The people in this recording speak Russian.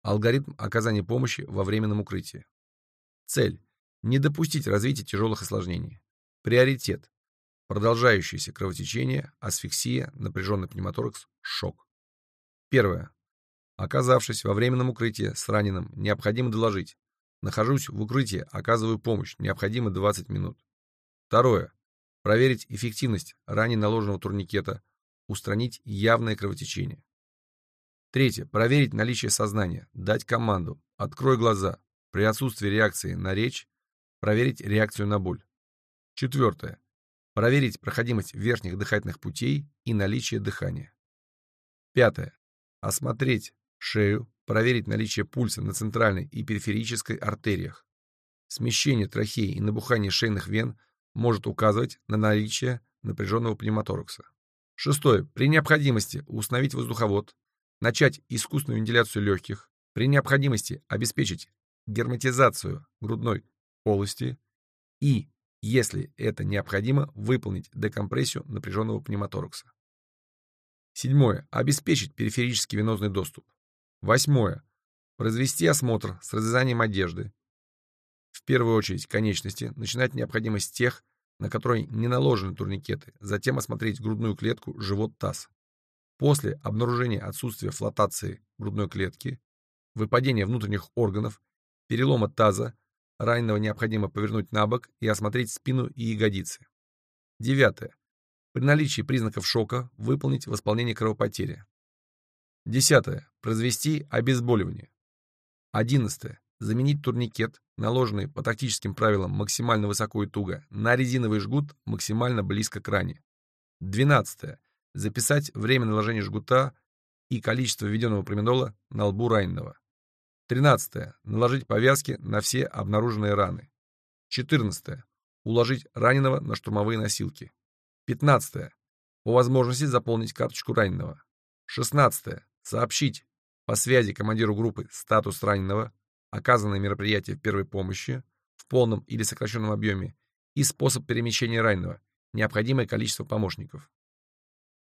Алгоритм оказания помощи во временном укрытии. Цель – не допустить развития тяжелых осложнений. Приоритет – продолжающееся кровотечение, асфиксия, напряженный пневмоторакс, шок. Первое. Оказавшись во временном укрытии с раненым, необходимо доложить: нахожусь в укрытии, оказываю помощь, необходимо 20 минут. Второе. Проверить эффективность ранее наложенного турникета, устранить явное кровотечение. Третье. Проверить наличие сознания, дать команду: открой глаза. При отсутствии реакции на речь проверить реакцию на боль. Четвертое. Проверить проходимость верхних дыхательных путей и наличие дыхания. Пятое. Осмотреть шею, проверить наличие пульса на центральной и периферической артериях. Смещение трахеи и набухание шейных вен может указывать на наличие напряженного пневмоторакса. Шестое. При необходимости установить воздуховод, начать искусственную вентиляцию легких, при необходимости обеспечить герметизацию грудной полости и, если это необходимо, выполнить декомпрессию напряженного пневмоторакса. Седьмое. Обеспечить периферический венозный доступ. Восьмое. Произвести осмотр с разрезанием одежды. В первую очередь конечности, начинать необходимо с тех, на которые не наложены турникеты, затем осмотреть грудную клетку, живот, таз. После обнаружения отсутствия флотации грудной клетки, выпадения внутренних органов, перелома таза, раненого необходимо повернуть на бок и осмотреть спину и ягодицы. Девятое. При наличии признаков шока выполнить восполнение кровопотери. Десятое. Произвести обезболивание. 11. Заменить турникет, наложенный по тактическим правилам максимально высоко и туго, на резиновый жгут максимально близко к ране. 12. Записать время наложения жгута и количество введенного промедола на лбу раненого. 13. Наложить повязки на все обнаруженные раны. 14. Уложить раненого на штурмовые носилки. 15. По возможности заполнить карточку раненого. 16. Сообщить по связи командиру группы статус раненого, оказанное мероприятие первой помощи в полном или сокращенном объеме и способ перемещения раненого, необходимое количество помощников.